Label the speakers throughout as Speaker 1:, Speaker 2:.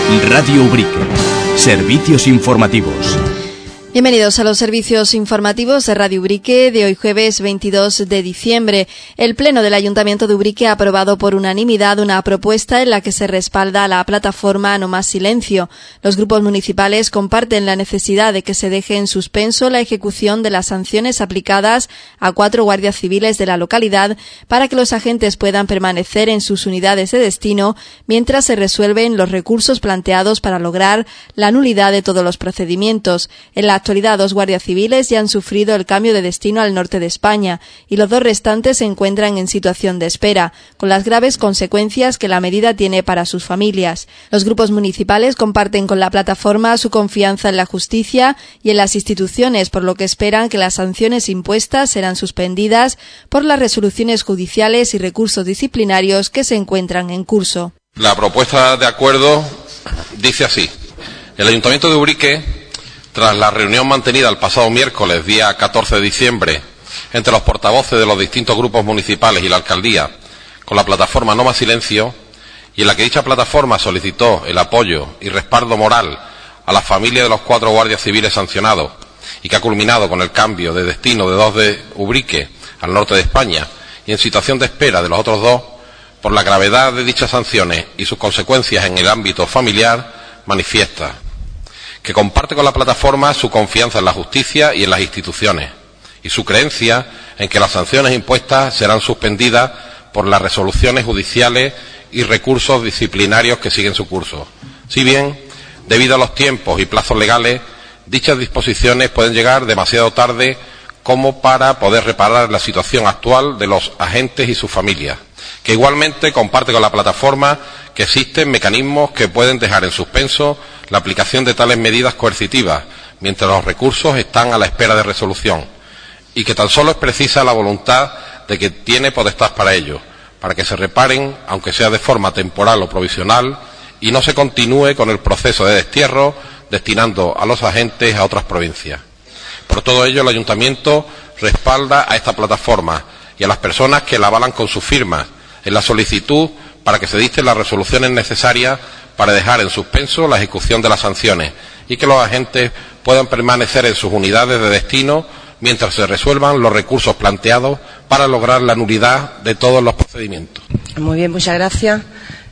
Speaker 1: Radio Ubrique. Servicios informativos.
Speaker 2: Bienvenidos a los servicios informativos de Radio Ubrique de hoy jueves 22 de diciembre. El Pleno del Ayuntamiento de Ubrique ha aprobado por unanimidad una propuesta en la que se respalda a la plataforma No Más Silencio. Los grupos municipales comparten la necesidad de que se deje en suspenso la ejecución de las sanciones aplicadas a 4 guardias civiles de la localidad para que los agentes puedan permanecer en sus unidades de destino mientras se resuelven los recursos planteados para lograr la nulidad de todos los procedimientos. En la actualidad, 2 guardias civiles ya han sufrido el cambio de destino al norte de España y los 2 restantes se encuentran en situación de espera, con las graves consecuencias que la medida tiene para sus familias. Los grupos municipales comparten con la plataforma su confianza en la justicia y en las instituciones, por lo que esperan que las sanciones impuestas serán suspendidas por las resoluciones judiciales y recursos disciplinarios que se encuentran en curso.
Speaker 3: La propuesta de acuerdo dice así: el Ayuntamiento de Ubrique, tras la reunión mantenida el pasado miércoles, día 14 de diciembre, entre los portavoces de los distintos grupos municipales y la alcaldía, con la plataforma No Más Silencio, y en la que dicha plataforma solicitó el apoyo y respaldo moral a las familias de los 4 guardias civiles sancionados, y que ha culminado con el cambio de destino de 2 de Ubrique al norte de España, y en situación de espera de los otros 2, por la gravedad de dichas sanciones y sus consecuencias en el ámbito familiar, manifiesta que comparte con la plataforma su confianza en la justicia y en las instituciones, y su creencia en que las sanciones impuestas serán suspendidas por las resoluciones judiciales y recursos disciplinarios que siguen su curso. Si bien, debido a los tiempos y plazos legales, dichas disposiciones pueden llegar demasiado tarde como para poder reparar la situación actual de los agentes y sus familias, que igualmente comparte con la plataforma que existen mecanismos que pueden dejar en suspenso la aplicación de tales medidas coercitivas mientras los recursos están a la espera de resolución, y que tan solo es precisa la voluntad de que tiene potestad para ello, para que se reparen, aunque sea de forma temporal o provisional, y no se continúe con el proceso de destierro destinando a los agentes a otras provincias. Por todo ello, el Ayuntamiento respalda a esta plataforma y a las personas que la avalan con sus firmas en la solicitud para que se dicten las resoluciones necesarias para dejar en suspenso la ejecución de las sanciones y que los agentes puedan permanecer en sus unidades de destino mientras se resuelvan los recursos planteados para lograr la nulidad de todos los procedimientos.
Speaker 4: Muy bien, muchas gracias.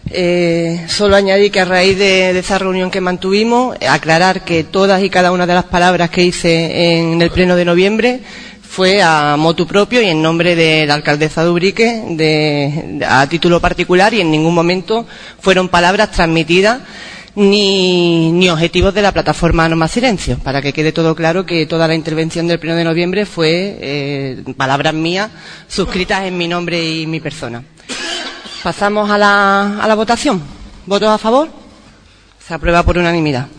Speaker 4: Solo añadir que a raíz de esa reunión que mantuvimos, aclarar que todas y cada una de las palabras que hice en el pleno de noviembre fue a motu propio y en nombre de la alcaldesa de Ubrique, a título particular, y en ningún momento fueron palabras transmitidas ni objetivos de la plataforma No Más Silencio, para que quede todo claro que toda la intervención del pleno de noviembre fue palabras mías suscritas en mi nombre y mi persona. Pasamos a la votación. ¿Votos a favor? Se aprueba por unanimidad.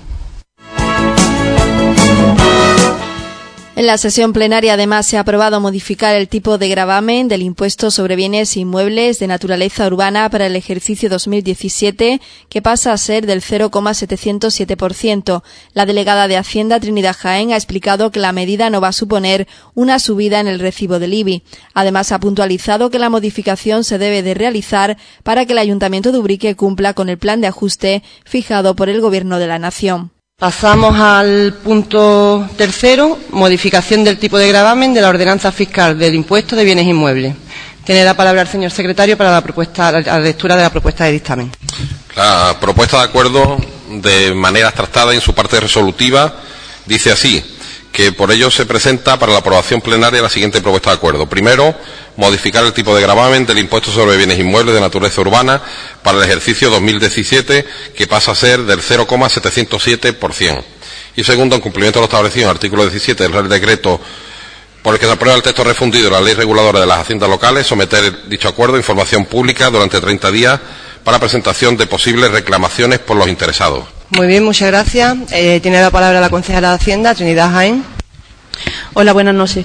Speaker 2: En la sesión plenaria, además, se ha aprobado modificar el tipo de gravamen del impuesto sobre bienes inmuebles de naturaleza urbana para el ejercicio 2017, que pasa a ser del 0,707%. La delegada de Hacienda, Trinidad Jaén, ha explicado que la medida no va a suponer una subida en el recibo del IBI. Además, ha puntualizado que la modificación se debe de realizar para que el Ayuntamiento de Ubrique cumpla con el plan de ajuste fijado por el Gobierno de la Nación.
Speaker 4: Pasamos al punto 3, modificación del tipo de gravamen de la ordenanza fiscal del impuesto de bienes inmuebles. Tiene la palabra el señor secretario para la lectura de la propuesta de dictamen.
Speaker 3: La propuesta de acuerdo, de manera tractada en su parte resolutiva, dice así: que por ello se presenta para la aprobación plenaria la siguiente propuesta de acuerdo. Primero, modificar el tipo de gravamen del impuesto sobre bienes inmuebles de naturaleza urbana para el ejercicio 2017, que pasa a ser del 0,707%. Y segundo, en cumplimiento de lo establecido en el artículo 17 del Real Decreto por el que se aprueba el texto refundido de la Ley Reguladora de las Haciendas Locales, someter dicho acuerdo a información pública durante 30 días para presentación de posibles reclamaciones por los interesados.
Speaker 4: Muy bien, muchas gracias. Tiene la palabra la concejala de Hacienda, Trinidad Jaén.
Speaker 5: Hola, buenas noches.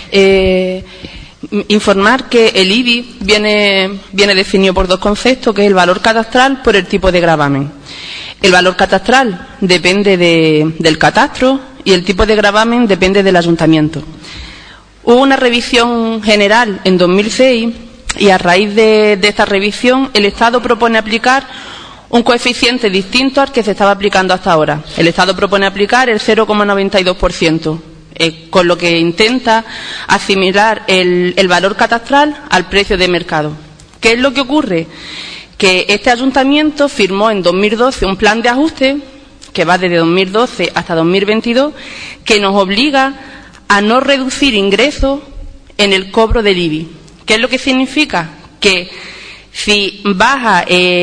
Speaker 5: Informar que el IBI viene definido por 2 conceptos, que es el valor catastral por el tipo de gravamen. El valor catastral depende del catastro y el tipo de gravamen depende del ayuntamiento. Hubo una revisión general en 2006 y a raíz de esta revisión el Estado propone aplicar un coeficiente distinto al que se estaba aplicando hasta ahora. El Estado propone aplicar el 0,92%, con lo que intenta asimilar el valor catastral al precio de mercado. ¿Qué es lo que ocurre? Que este ayuntamiento firmó en 2012 un plan de ajuste que va desde 2012 hasta 2022, que nos obliga a no reducir ingresos en el cobro del IBI. ¿Qué es lo que significa? Que si baja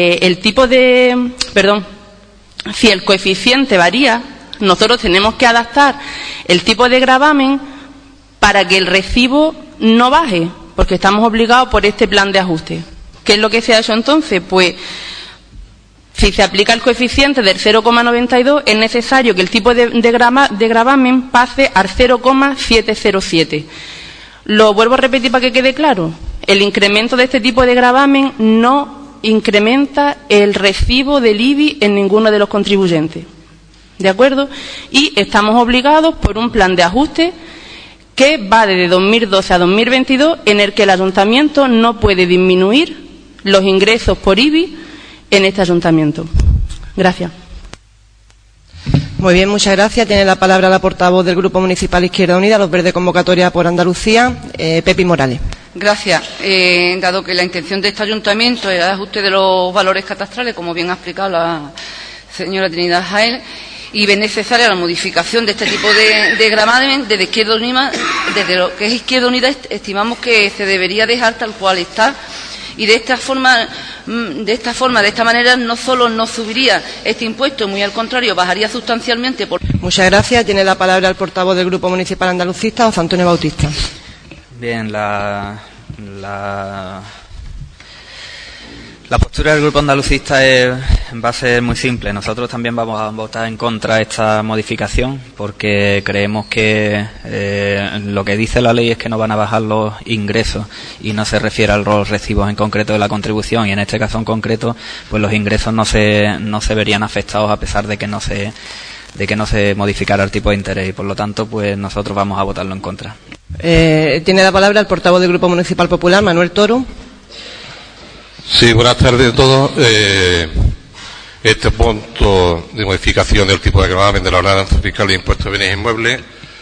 Speaker 5: si el coeficiente varía, nosotros tenemos que adaptar el tipo de gravamen para que el recibo no baje, porque estamos obligados por este plan de ajuste. ¿Qué es lo que se ha hecho entonces? Pues si se aplica el coeficiente del 0,92, es necesario que el tipo de gravamen pase al 0,707. Lo vuelvo a repetir para que quede claro. El incremento de este tipo de gravamen no incrementa el recibo del IBI en ninguno de los contribuyentes. ¿De acuerdo? Y estamos obligados por un plan de ajuste que va desde 2012 a 2022, en el que el ayuntamiento no puede disminuir los ingresos por IBI en este ayuntamiento. Gracias.
Speaker 4: Muy bien, muchas gracias. Tiene la palabra la portavoz del Grupo Municipal Izquierda Unida, Los Verdes Convocatoria por Andalucía, Pepi Morales.
Speaker 6: Gracias. Dado que la intención de este ayuntamiento era el ajuste de los valores catastrales, como bien ha explicado la señora Trinidad Jaén, y es necesaria la modificación de este tipo de gravamen, desde lo que es Izquierda Unida estimamos que se debería dejar tal cual está. Y de esta manera, no solo no subiría este impuesto, muy al contrario, bajaría sustancialmente.
Speaker 4: Muchas gracias. Tiene la palabra el portavoz del Grupo Municipal Andalucista, José Antonio Bautista.
Speaker 7: Bien, la postura del Grupo Andalucista va a ser muy simple. Nosotros también vamos a votar en contra de esta modificación porque creemos que lo que dice la ley es que no van a bajar los ingresos y no se refiere a los recibos en concreto de la contribución, y en este caso en concreto pues los ingresos no se verían afectados a pesar de que no se modificara el tipo de interés, y por lo tanto pues nosotros vamos a votarlo en contra.
Speaker 4: Tiene la palabra el portavoz del Grupo Municipal Popular, Manuel Toro.
Speaker 3: Sí, buenas tardes a todos. Este punto de modificación del tipo de gravamen de la ordenanza fiscal de impuestos de bienes inmuebles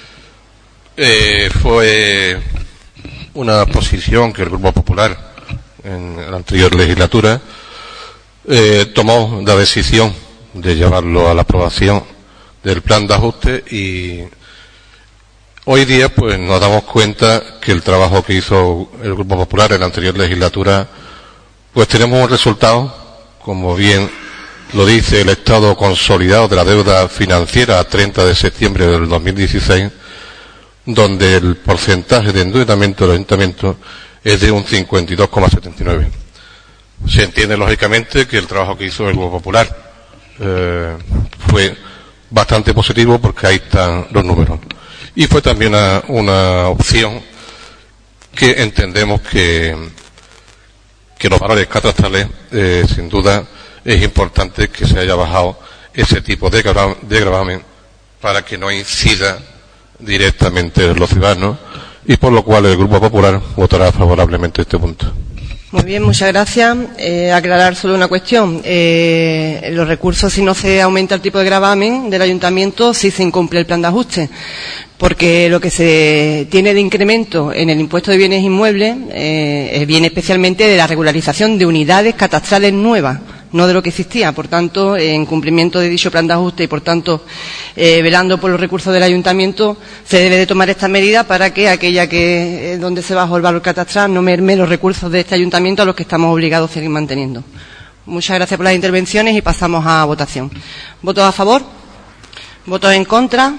Speaker 3: fue una posición que el Grupo Popular en la anterior legislatura tomó la decisión de llevarlo a la aprobación del plan de ajuste, y hoy día pues nos damos cuenta que el trabajo que hizo el Grupo Popular en la anterior legislatura, pues tenemos un resultado, como bien lo dice el estado consolidado de la deuda financiera a 30 de septiembre del 2016, donde el porcentaje de endeudamiento del ayuntamiento es de un 52,79. Se entiende lógicamente que el trabajo que hizo el Grupo Popular fue bastante positivo, porque ahí están los números. Y fue también una opción que entendemos que los valores catastrales, sin duda, es importante que se haya bajado ese tipo de gravamen para que no incida directamente en los ciudadanos, y por lo cual el Grupo Popular votará favorablemente este punto.
Speaker 4: Muy bien, muchas gracias. Aclarar solo una cuestión. Los recursos, si no se aumenta el tipo de gravamen del ayuntamiento, sí se incumple el plan de ajuste, porque lo que se tiene de incremento en el impuesto de bienes inmuebles viene especialmente de la regularización de unidades catastrales nuevas, no de lo que existía. Por tanto, en cumplimiento de dicho plan de ajuste y, por tanto, velando por los recursos del ayuntamiento, se debe de tomar esta medida para que aquella donde se bajó el valor catastral no merme los recursos de este ayuntamiento, a los que estamos obligados a seguir manteniendo. Muchas gracias por las intervenciones y pasamos a votación. ¿Votos a favor? ¿Votos en contra?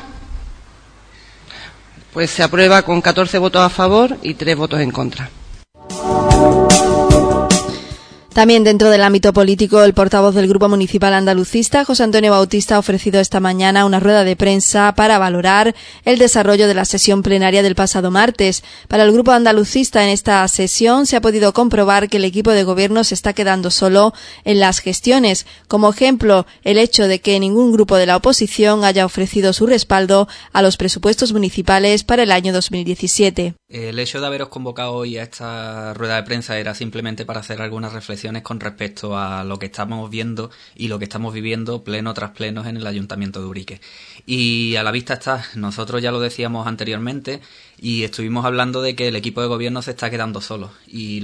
Speaker 4: Pues se aprueba con 14 votos a favor y 3 votos en contra.
Speaker 2: También dentro del ámbito político, el portavoz del Grupo Municipal Andalucista, José Antonio Bautista, ha ofrecido esta mañana una rueda de prensa para valorar el desarrollo de la sesión plenaria del pasado martes. Para el Grupo Andalucista, en esta sesión se ha podido comprobar que el equipo de gobierno se está quedando solo en las gestiones. Como ejemplo, el hecho de que ningún grupo de la oposición haya ofrecido su respaldo a los presupuestos municipales para el año 2017.
Speaker 7: El hecho de haberos convocado hoy a esta rueda de prensa era simplemente para hacer algunas reflexiones impresiones con respecto a lo que estamos viendo y lo que estamos viviendo pleno tras pleno en el Ayuntamiento de Ubrique. Y a la vista está, nosotros ya lo decíamos anteriormente y estuvimos hablando de que el equipo de gobierno se está quedando solo y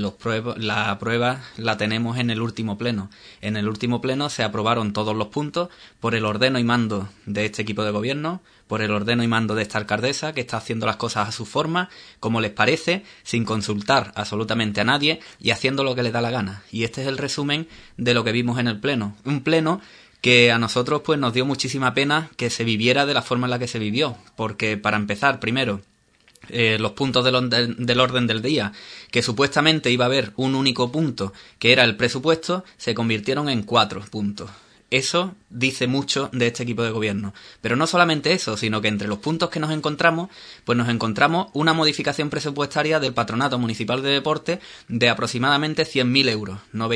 Speaker 7: la prueba la tenemos en el último pleno. En el último pleno se aprobaron todos los puntos por el ordeno y mando de este equipo de gobierno, por el ordeno y mando de esta alcaldesa, que está haciendo las cosas a su forma, como les parece, sin consultar absolutamente a nadie y haciendo lo que les da la gana. Y este es el resumen de lo que vimos en el pleno. Un pleno que a nosotros pues nos dio muchísima pena que se viviera de la forma en la que se vivió, porque para empezar, primero, los puntos del orden del día, que supuestamente iba a haber un único punto, que era el presupuesto, se convirtieron en 4 puntos. Eso dice mucho de este equipo de gobierno. Pero no solamente eso, sino que entre los puntos que nos encontramos, pues nos encontramos una modificación presupuestaria del Patronato Municipal de Deporte de aproximadamente 100.000 euros,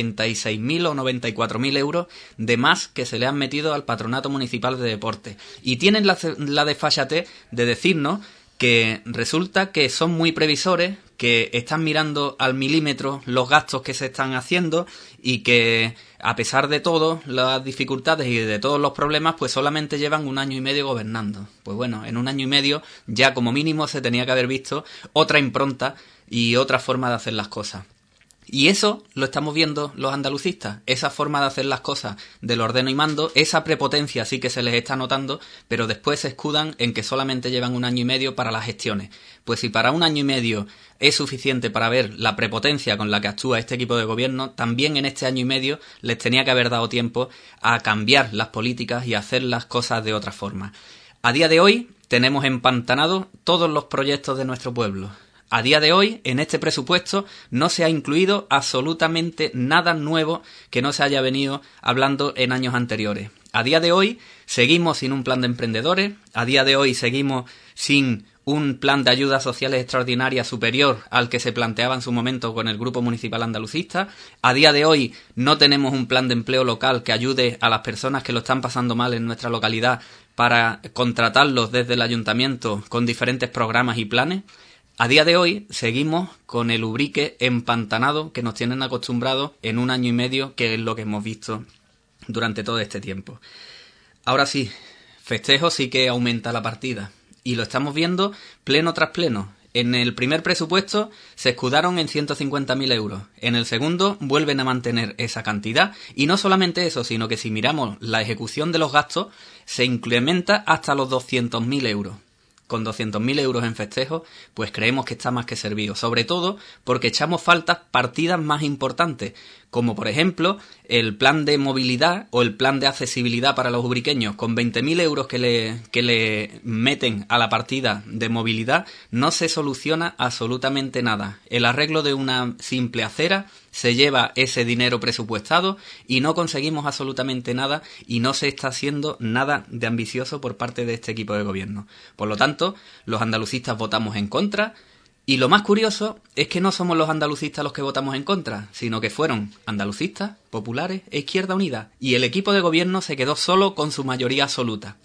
Speaker 7: 96.000 o 94.000 euros de más que se le han metido al Patronato Municipal de Deporte. Y tienen la desfachatez de decirnos que resulta que son muy previsores, que están mirando al milímetro los gastos que se están haciendo y que, a pesar de todo, las dificultades y de todos los problemas, pues solamente llevan 1 año y medio gobernando. Pues bueno, en 1 año y medio ya como mínimo se tenía que haber visto otra impronta y otra forma de hacer las cosas. Y eso lo estamos viendo los andalucistas, esa forma de hacer las cosas del ordeno y mando, esa prepotencia sí que se les está notando, pero después se escudan en que solamente llevan 1 año y medio para las gestiones. Pues si para 1 año y medio es suficiente para ver la prepotencia con la que actúa este equipo de gobierno, también en este 1 año y medio les tenía que haber dado tiempo a cambiar las políticas y a hacer las cosas de otra forma. A día de hoy tenemos empantanados todos los proyectos de nuestro pueblo. A día de hoy, en este presupuesto, no se ha incluido absolutamente nada nuevo que no se haya venido hablando en años anteriores. A día de hoy, seguimos sin un plan de emprendedores, a día de hoy seguimos sin un plan de ayudas sociales extraordinarias superior al que se planteaba en su momento con el Grupo Municipal Andalucista. A día de hoy no tenemos un plan de empleo local que ayude a las personas que lo están pasando mal en nuestra localidad para contratarlos desde el ayuntamiento con diferentes programas y planes. A día de hoy seguimos con el Ubrique empantanado que nos tienen acostumbrados en 1 año y medio, que es lo que hemos visto durante todo este tiempo. Ahora sí, festejo sí que aumenta la partida y lo estamos viendo pleno tras pleno. En el primer presupuesto se escudaron en 150.000 euros. En el segundo vuelven a mantener esa cantidad. Y no solamente eso, sino que si miramos la ejecución de los gastos, se incrementa hasta los 200.000 euros. Con 200.000 euros en festejo, pues creemos que está más que servido. Sobre todo porque echamos faltas partidas más importantes, como por ejemplo el plan de movilidad o el plan de accesibilidad para los ubriqueños. Con 20.000 euros que le meten a la partida de movilidad, no se soluciona absolutamente nada. El arreglo de una simple acera se lleva ese dinero presupuestado y no conseguimos absolutamente nada y no se está haciendo nada de ambicioso por parte de este equipo de gobierno. Por lo tanto, los andalucistas votamos en contra y lo más curioso es que no somos los andalucistas los que votamos en contra, sino que fueron andalucistas, populares e Izquierda Unida y el equipo de gobierno se quedó solo con su mayoría absoluta.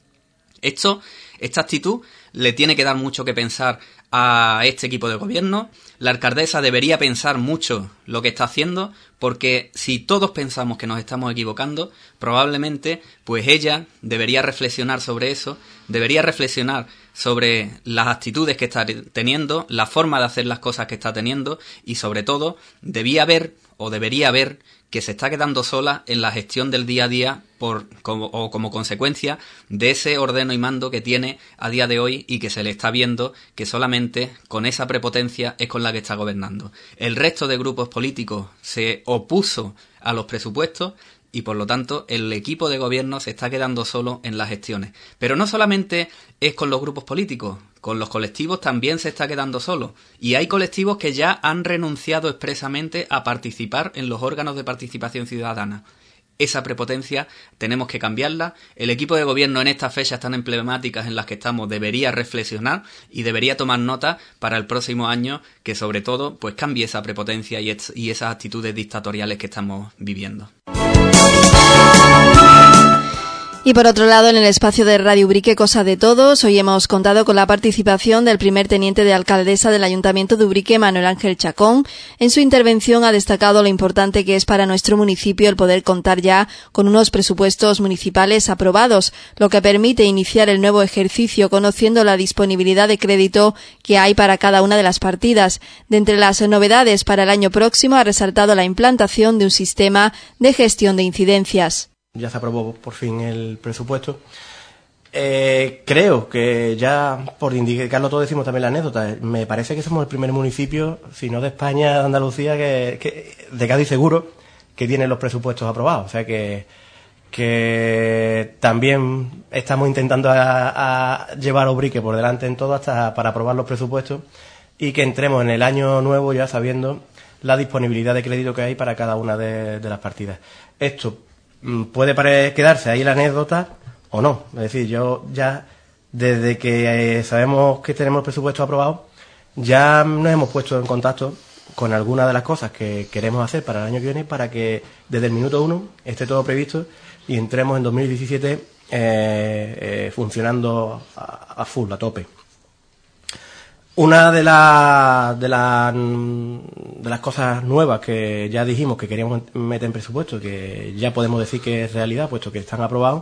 Speaker 7: Esta actitud le tiene que dar mucho que pensar a este equipo de gobierno. La alcaldesa debería pensar mucho lo que está haciendo, porque si todos pensamos que nos estamos equivocando, probablemente pues ella debería reflexionar sobre eso, debería reflexionar sobre las actitudes que está teniendo, la forma de hacer las cosas que está teniendo y sobre todo debería ver que se está quedando sola en la gestión del día a día como consecuencia de ese ordeno y mando que tiene a día de hoy y que se le está viendo que solamente con esa prepotencia es con la que está gobernando. El resto de grupos políticos se opuso a los presupuestos y por lo tanto el equipo de gobierno se está quedando solo en las gestiones. Pero no solamente es con los grupos políticos, con los colectivos también se está quedando solo. Y hay colectivos que ya han renunciado expresamente a participar en los órganos de participación ciudadana. Esa prepotencia tenemos que cambiarla. El equipo de gobierno en estas fechas tan emblemáticas en las que estamos debería reflexionar y debería tomar nota para el próximo año que sobre todo pues cambie esa prepotencia y esas actitudes dictatoriales que estamos viviendo.
Speaker 2: Y por otro lado, en el espacio de Radio Ubrique Cosa de Todos, hoy hemos contado con la participación del primer teniente de alcaldesa del Ayuntamiento de Ubrique, Manuel Ángel Chacón. En su intervención ha destacado lo importante que es para nuestro municipio el poder contar ya con unos presupuestos municipales aprobados, lo que permite iniciar el nuevo ejercicio conociendo la disponibilidad de crédito que hay para cada una de las partidas. De entre las novedades para el año próximo ha resaltado la implantación de un sistema de gestión de incidencias.
Speaker 8: Ya se aprobó por fin el presupuesto. Creo que ya, por indicarlo todo, decimos también la anécdota. Me parece que somos el primer municipio, si no de España, de Andalucía, que de Cádiz seguro, que tiene los presupuestos aprobados. O sea que también estamos intentando a llevar a Ubrique por delante en todo hasta para aprobar los presupuestos y que entremos en el año nuevo ya sabiendo la disponibilidad de crédito que hay para cada una de las partidas. Esto puede quedarse ahí la anécdota o no. Es decir, yo ya, desde que sabemos que tenemos el presupuesto aprobado, ya nos hemos puesto en contacto con algunas de las cosas que queremos hacer para el año que viene para que desde el minuto 1 esté todo previsto y entremos en 2017 funcionando a full, a tope. Una de las cosas nuevas que ya dijimos que queríamos meter en presupuesto, que ya podemos decir que es realidad, puesto que están aprobados,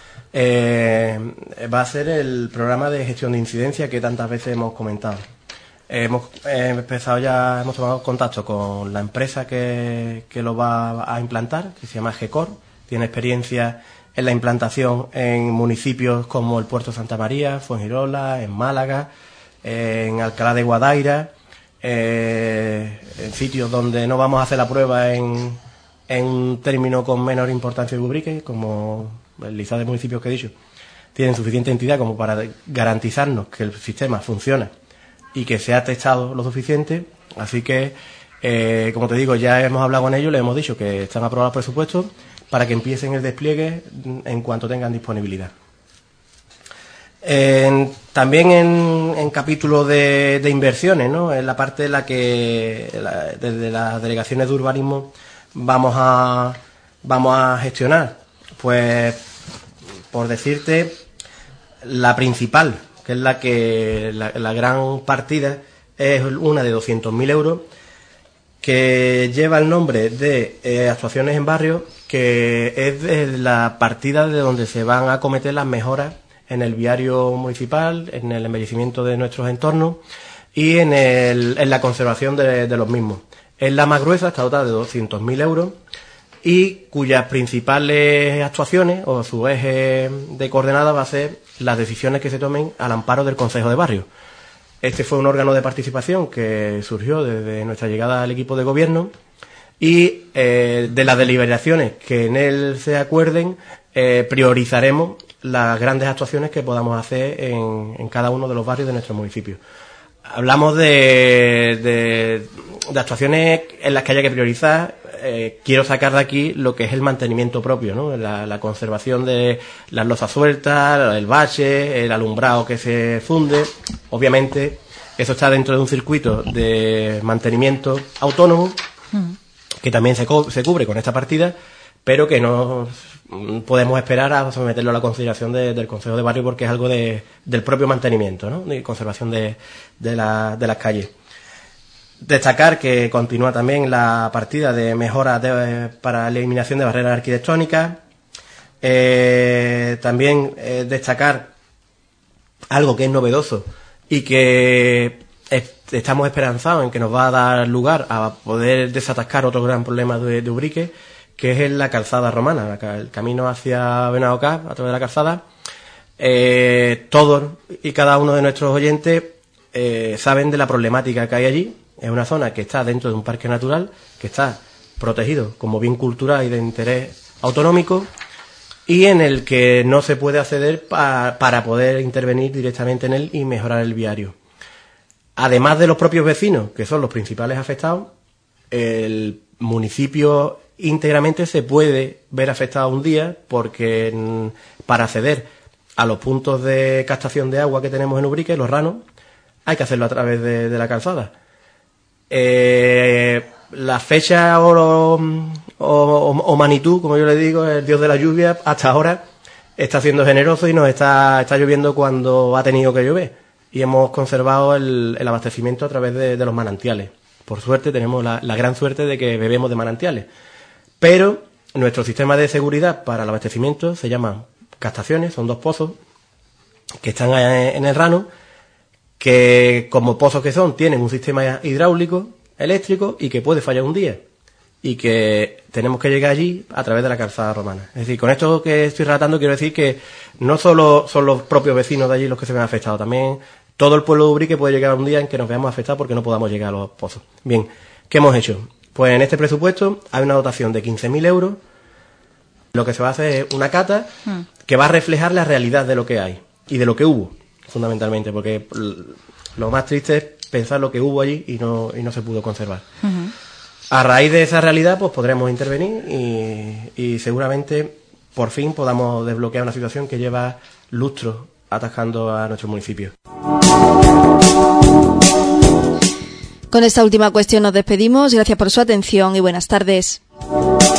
Speaker 8: va a ser el programa de gestión de incidencia que tantas veces hemos comentado. Hemos tomado contacto con la empresa que lo va a implantar, que se llama GECOR. Tiene experiencia en la implantación en municipios como el Puerto Santa María, Fuengirola, en Málaga, en Alcalá de Guadaira, en sitios donde no vamos a hacer la prueba en un término con menor importancia de Ubrique, como el listado de municipios que he dicho, tienen suficiente entidad como para garantizarnos que el sistema funciona y que se ha testado lo suficiente. Así que, como te digo, ya hemos hablado con ellos, les hemos dicho que están aprobados los presupuestos para que empiecen el despliegue en cuanto tengan disponibilidad. También en capítulo de inversiones, ¿no? En la parte en la que desde las delegaciones de urbanismo vamos a gestionar, pues por decirte la principal, que es la gran partida, es una de 200.000 euros que lleva el nombre de actuaciones en barrio, que es de la partida de donde se van a acometer las mejoras en el viario municipal, en el embellecimiento de nuestros entornos y en la conservación de los mismos. Es la más gruesa, está dotada de 200.000 euros y cuyas principales actuaciones o su eje de coordenada va a ser las decisiones que se tomen al amparo del Consejo de Barrio. Este fue un órgano de participación que surgió desde nuestra llegada al equipo de gobierno y de las deliberaciones que en él se acuerden priorizaremos las grandes actuaciones que podamos hacer en cada uno de los barrios de nuestro municipio. Hablamos de actuaciones en las que haya que priorizar. Quiero sacar de aquí lo que es el mantenimiento propio, ¿no? La conservación de las losas sueltas, el bache, el alumbrado que se funde. Obviamente, eso está dentro de un circuito de mantenimiento autónomo, que también se cubre con esta partida, pero que no podemos esperar a someterlo a la consideración del Consejo de Barrio porque es algo del propio mantenimiento, ¿no? De conservación de las calles. Destacar que continúa también la partida de mejoras para la eliminación de barreras arquitectónicas. También destacar algo que es novedoso y que estamos esperanzados en que nos va a dar lugar a poder desatascar otro gran problema de Ubrique, que es la calzada romana, el camino hacia Benaucá, a través de la calzada. Todos y cada uno de nuestros oyentes saben de la problemática que hay allí. Es una zona que está dentro de un parque natural, que está protegido como bien cultural y de interés autonómico, y en el que no se puede acceder para poder intervenir directamente en él y mejorar el viario. Además de los propios vecinos, que son los principales afectados, el municipio íntegramente se puede ver afectado un día porque para acceder a los puntos de captación de agua que tenemos en Ubrique, los ranos, hay que hacerlo a través de la calzada. La fecha o magnitud, como yo le digo, el dios de la lluvia, hasta ahora está siendo generoso y nos está lloviendo cuando ha tenido que llover. Y hemos conservado el abastecimiento a través de los manantiales. Por suerte, tenemos la gran suerte de que bebemos de manantiales. Pero nuestro sistema de seguridad para el abastecimiento se llama captaciones, son 2 pozos que están en el Rano, que como pozos que son, tienen un sistema hidráulico, eléctrico, y que puede fallar un día. Y que tenemos que llegar allí a través de la calzada romana. Es decir, con esto que estoy relatando quiero decir que no solo son los propios vecinos de allí los que se ven afectados, también todo el pueblo de Ubrique puede llegar un día en que nos veamos afectados porque no podamos llegar a los pozos. Bien, ¿qué hemos hecho? Pues en este presupuesto hay una dotación de 15.000 euros. Lo que se va a hacer es una cata que va a reflejar la realidad de lo que hay y de lo que hubo, fundamentalmente, porque lo más triste es pensar lo que hubo allí y no se pudo conservar. A raíz de esa realidad, pues podremos intervenir y seguramente por fin podamos desbloquear una situación que lleva lustros atascando a nuestro municipio.
Speaker 2: Con esta última cuestión nos despedimos. Gracias por su atención y buenas tardes.